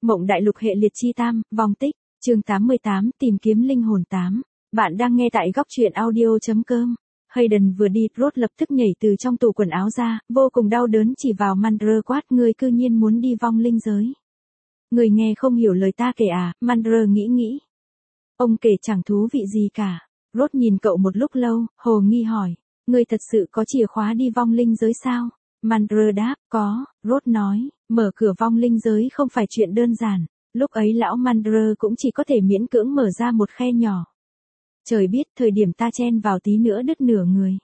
Mộng Đại Lục hệ liệt chi tam, vong tích, chương 88, tìm kiếm linh hồn 8. Bạn đang nghe tại góc truyện audio.com. Hayden vừa đi, Rose lập tức nhảy từ trong tủ quần áo ra, vô cùng đau đớn chỉ vào Mandra quát, ngươi cư nhiên muốn đi vong linh giới. Người nghe không hiểu lời ta kể à? Mandra nghĩ. Ông kể chẳng thú vị gì cả. Rose nhìn cậu một lúc lâu, hồ nghi hỏi, ngươi thật sự có chìa khóa đi vong linh giới sao? Mandra đáp, có. Rose nói, mở cửa vong linh giới không phải chuyện đơn giản. Lúc ấy lão Mandra cũng chỉ có thể miễn cưỡng mở ra một khe nhỏ. Trời biết thời điểm ta chen vào tí nữa đứt nửa người.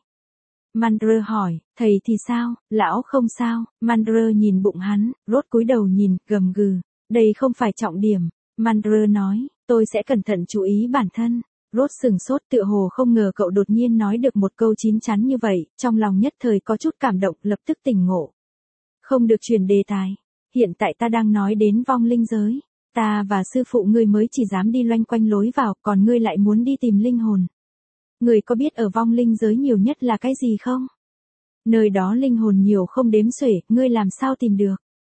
Mandra hỏi, thầy thì sao? Lão không sao. Mandra nhìn bụng hắn, Rose cúi đầu nhìn, gầm gừ. Đây không phải trọng điểm. Mandra nói, tôi sẽ cẩn thận chú ý bản thân. Rose sừng sốt, tựa hồ không ngờ cậu đột nhiên nói được một câu chín chắn như vậy, trong lòng nhất thời có chút cảm động, lập tức tỉnh ngộ. Không được chuyển đề tài. Hiện tại ta đang nói đến vong linh giới. Ta và sư phụ ngươi mới chỉ dám đi loanh quanh lối vào, còn ngươi lại muốn đi tìm linh hồn. Ngươi có biết ở vong linh giới nhiều nhất là cái gì không? Nơi đó linh hồn nhiều không đếm xuể, ngươi làm sao tìm được?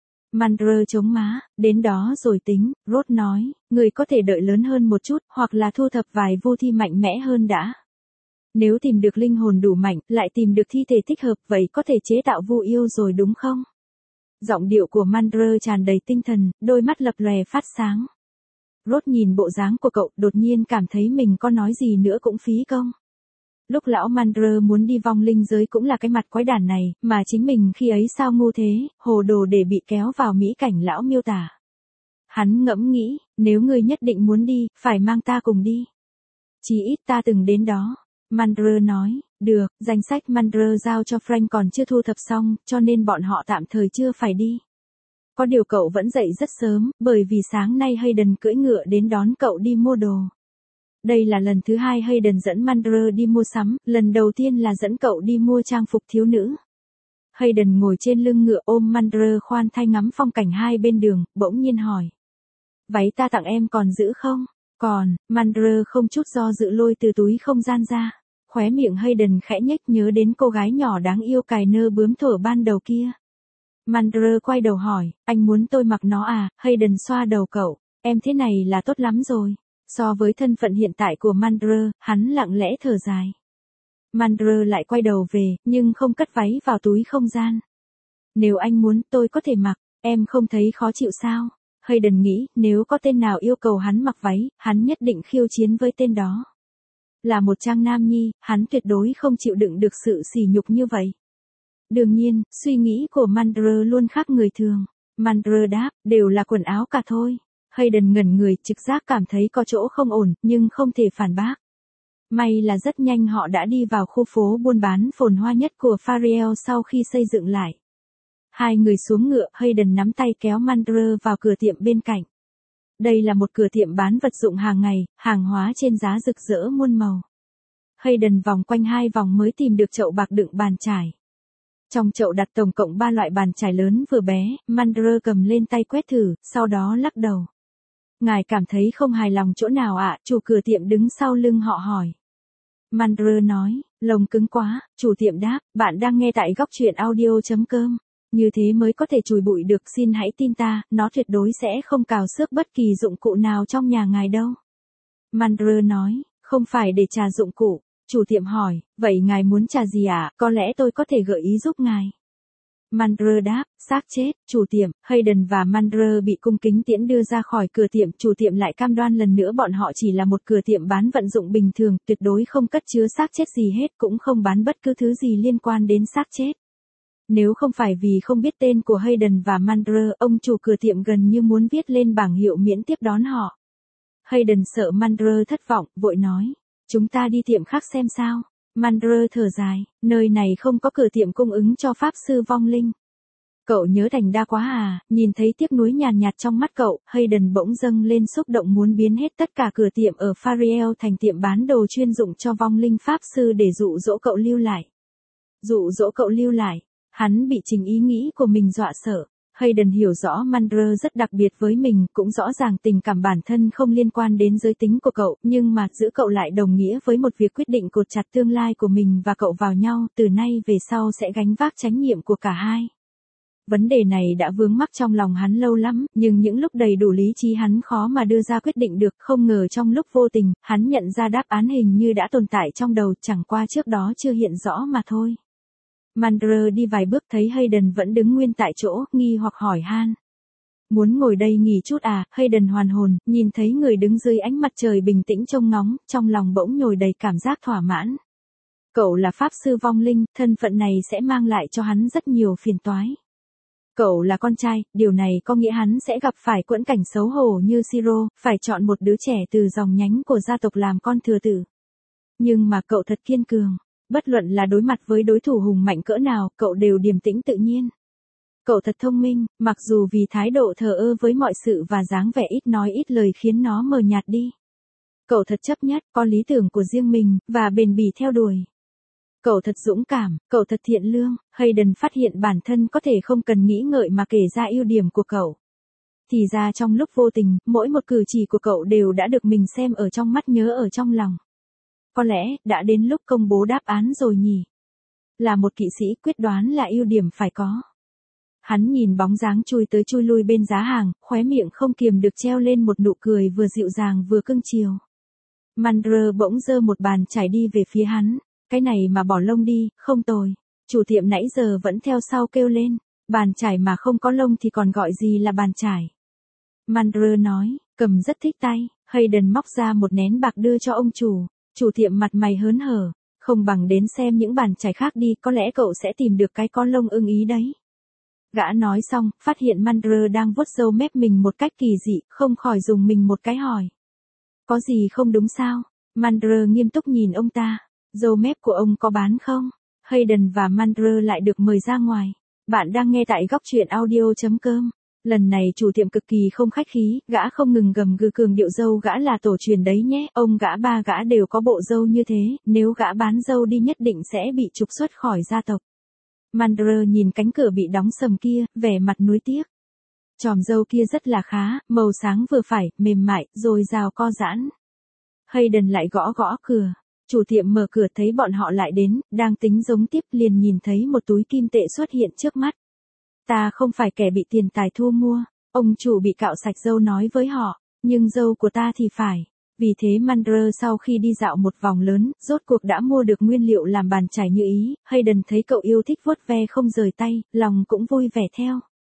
Mandra chống má, đến đó rồi tính. Rose nói, ngươi có thể đợi lớn hơn một chút, hoặc là thu thập vài vô thi mạnh mẽ hơn đã. Nếu tìm được linh hồn đủ mạnh, lại tìm được thi thể thích hợp, vậy có thể chế tạo vu yêu rồi đúng không? Giọng điệu của Mandra tràn đầy tinh thần, đôi mắt lập lòe phát sáng. Rose nhìn bộ dáng của cậu, đột nhiên cảm thấy mình có nói gì nữa cũng phí công. Lúc lão Mandra muốn đi vong linh giới cũng là cái mặt quái đản này, mà chính mình khi ấy sao ngu thế, hồ đồ để bị kéo vào mỹ cảnh lão miêu tả. Hắn ngẫm nghĩ, nếu ngươi nhất định muốn đi, phải mang ta cùng đi. Chỉ ít ta từng đến đó. Mandra nói, được, danh sách Mandra giao cho Frank còn chưa thu thập xong, cho nên bọn họ tạm thời chưa phải đi. Có điều cậu vẫn dậy rất sớm, bởi vì sáng nay Hayden cưỡi ngựa đến đón cậu đi mua đồ. Đây là lần thứ hai Hayden dẫn Mandra đi mua sắm, lần đầu tiên là dẫn cậu đi mua trang phục thiếu nữ. Hayden ngồi trên lưng ngựa ôm Mandra khoan thai ngắm phong cảnh hai bên đường, bỗng nhiên hỏi. Váy ta tặng em còn giữ không? Còn. Mandra không chút do dự lôi từ túi không gian ra. Khóe miệng Hayden khẽ nhếch nhớ đến cô gái nhỏ đáng yêu cài nơ bướm thổi ban đầu kia. Mandra quay đầu hỏi, anh muốn tôi mặc nó à? Hayden xoa đầu cậu, em thế này là tốt lắm rồi. So với thân phận hiện tại của Mandra, hắn lặng lẽ thở dài. Mandra lại quay đầu về, nhưng không cất váy vào túi không gian. Nếu anh muốn, tôi có thể mặc, em không thấy khó chịu sao? Hayden nghĩ, nếu có tên nào yêu cầu hắn mặc váy, hắn nhất định khiêu chiến với tên đó. Là một trang nam nhi, hắn tuyệt đối không chịu đựng được sự sỉ nhục như vậy. Đương nhiên, suy nghĩ của Mandra luôn khác người thường. Mandra đáp, đều là quần áo cả thôi. Hayden ngẩn người, trực giác cảm thấy có chỗ không ổn, nhưng không thể phản bác. May là rất nhanh họ đã đi vào khu phố buôn bán phồn hoa nhất của Fariel sau khi xây dựng lại. Hai người xuống ngựa, Hayden nắm tay kéo Mandra vào cửa tiệm bên cạnh. Đây là một cửa tiệm bán vật dụng hàng ngày, hàng hóa trên giá rực rỡ muôn màu. Hayden vòng quanh 2 vòng mới tìm được chậu bạc đựng bàn chải. Trong chậu đặt tổng cộng 3 loại bàn chải lớn vừa bé, Mandra cầm lên tay quét thử, sau đó lắc đầu. Ngài cảm thấy không hài lòng chỗ nào ạ? Chủ cửa tiệm đứng sau lưng họ hỏi. Mandra nói, lồng cứng quá. Chủ tiệm đáp, bạn đang nghe tại góc truyện audio.com. Như thế mới có thể chùi bụi được, xin hãy tin ta, nó tuyệt đối sẽ không cào xước bất kỳ dụng cụ nào trong nhà ngài đâu. Mandra nói, không phải để trà dụng cụ. Chủ tiệm hỏi, vậy ngài muốn trà gì ạ? Có lẽ tôi có thể gợi ý giúp ngài. Mandra đáp, xác chết. Chủ tiệm, Hayden và Mandra bị cung kính tiễn đưa ra khỏi cửa tiệm. Chủ tiệm lại cam đoan lần nữa bọn họ chỉ là một cửa tiệm bán vận dụng bình thường, tuyệt đối không cất chứa xác chết gì hết, cũng không bán bất cứ thứ gì liên quan đến xác chết. Nếu không phải vì không biết tên của Hayden và Mandra, ông chủ cửa tiệm gần như muốn viết lên bảng hiệu miễn tiếp đón họ. Hayden sợ Mandra thất vọng, vội nói, chúng ta đi tiệm khác xem sao. Mandra thở dài, nơi này không có cửa tiệm cung ứng cho pháp sư vong linh. Cậu nhớ Thành Đa quá à? Nhìn thấy tiếc nuối nhàn nhạt trong mắt cậu, Hayden bỗng dâng lên xúc động muốn biến hết tất cả cửa tiệm ở Fariel thành tiệm bán đồ chuyên dụng cho vong linh pháp sư để dụ dỗ cậu lưu lại. Dụ dỗ cậu lưu lại. Hắn bị chính ý nghĩ của mình dọa sợ. Hayden hiểu rõ Mandra rất đặc biệt với mình, cũng rõ ràng tình cảm bản thân không liên quan đến giới tính của cậu, nhưng mà giữ cậu lại đồng nghĩa với một việc quyết định cột chặt tương lai của mình và cậu vào nhau, từ nay về sau sẽ gánh vác trách nhiệm của cả hai. Vấn đề này đã vướng mắc trong lòng hắn lâu lắm, nhưng những lúc đầy đủ lý trí hắn khó mà đưa ra quyết định được, không ngờ trong lúc vô tình, hắn nhận ra đáp án hình như đã tồn tại trong đầu, chẳng qua trước đó chưa hiện rõ mà thôi. Mulder đi vài bước thấy Hayden vẫn đứng nguyên tại chỗ, nghi hoặc hỏi han. Muốn ngồi đây nghỉ chút à? Hayden hoàn hồn, nhìn thấy người đứng dưới ánh mặt trời bình tĩnh trông ngóng, trong lòng bỗng nhồi đầy cảm giác thỏa mãn. Cậu là pháp sư vong linh, thân phận này sẽ mang lại cho hắn rất nhiều phiền toái. Cậu là con trai, điều này có nghĩa hắn sẽ gặp phải quẫn cảnh xấu hổ như Siro, phải chọn một đứa trẻ từ dòng nhánh của gia tộc làm con thừa tử. Nhưng mà cậu thật kiên cường, bất luận là đối mặt với đối thủ hùng mạnh cỡ nào, cậu đều điềm tĩnh tự nhiên. Cậu thật thông minh, mặc dù vì thái độ thờ ơ với mọi sự và dáng vẻ ít nói ít lời khiến nó mờ nhạt đi. Cậu thật chấp nhất, có lý tưởng của riêng mình, và bền bỉ theo đuổi. Cậu thật dũng cảm, cậu thật thiện lương. Hayden phát hiện bản thân có thể không cần nghĩ ngợi mà kể ra ưu điểm của cậu. Thì ra trong lúc vô tình, mỗi một cử chỉ của cậu đều đã được mình xem ở trong mắt, nhớ ở trong lòng. Có lẽ, đã đến lúc công bố đáp án rồi nhỉ. Là một kỵ sĩ, quyết đoán là ưu điểm phải có. Hắn nhìn bóng dáng chui tới chui lui bên giá hàng, khóe miệng không kiềm được treo lên một nụ cười vừa dịu dàng vừa cưng chiều. Mulder bỗng giơ một bàn chải đi về phía hắn. Cái này mà bỏ lông đi, không tồi. Chủ tiệm nãy giờ vẫn theo sau kêu lên. Bàn chải mà không có lông thì còn gọi gì là bàn chải. Mulder nói, cầm rất thích tay. Hayden móc ra một nén bạc đưa cho ông chủ. Chủ tiệm mặt mày hớn hở. Không bằng đến xem những bàn chải khác đi, có lẽ cậu sẽ tìm được cái có lông ưng ý đấy. Gã nói xong, phát hiện Mulder đang vuốt râu mép mình một cách kỳ dị, không khỏi dùng mình một cái hỏi. Có gì không đúng sao? Mulder nghiêm túc nhìn ông ta. Râu mép của ông có bán không? Hayden và Mulder lại được mời ra ngoài. Bạn đang nghe tại góc truyện audio.com. Lần này chủ tiệm cực kỳ không khách khí, gã không ngừng gầm gừ cường điệu râu gã là tổ truyền đấy nhé, ông gã ba gã đều có bộ râu như thế, nếu gã bán râu đi nhất định sẽ bị trục xuất khỏi gia tộc. Mulder nhìn cánh cửa bị đóng sầm kia, vẻ mặt nuối tiếc. Chòm râu kia rất là khá, màu sáng vừa phải, mềm mại, rồi rào co giãn. Hayden lại gõ gõ cửa. Chủ tiệm mở cửa thấy bọn họ lại đến, đang tính giống tiếp liền nhìn thấy một túi kim tệ xuất hiện trước mắt. Ta không phải kẻ bị tiền tài thu mua, ông chủ bị cạo sạch râu nói với họ, nhưng râu của ta thì phải. Vì thế Mulder sau khi đi dạo một vòng lớn, rốt cuộc đã mua được nguyên liệu làm bàn chải như ý. Hayden thấy cậu yêu thích vuốt ve không rời tay, lòng cũng vui vẻ theo.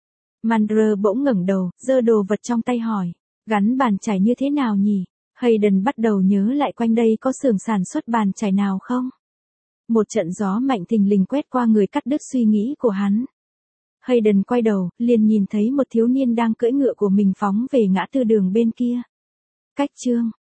Mulder bỗng ngẩng đầu, giơ đồ vật trong tay hỏi, gắn bàn chải như thế nào nhỉ? Hayden bắt đầu nhớ lại quanh đây có xưởng sản xuất bàn chải nào không? Một trận gió mạnh thình lình quét qua người, cắt đứt suy nghĩ của hắn. Hayden quay đầu, liền nhìn thấy một thiếu niên đang cưỡi ngựa của mình phóng về ngã tư đường bên kia. Cách chương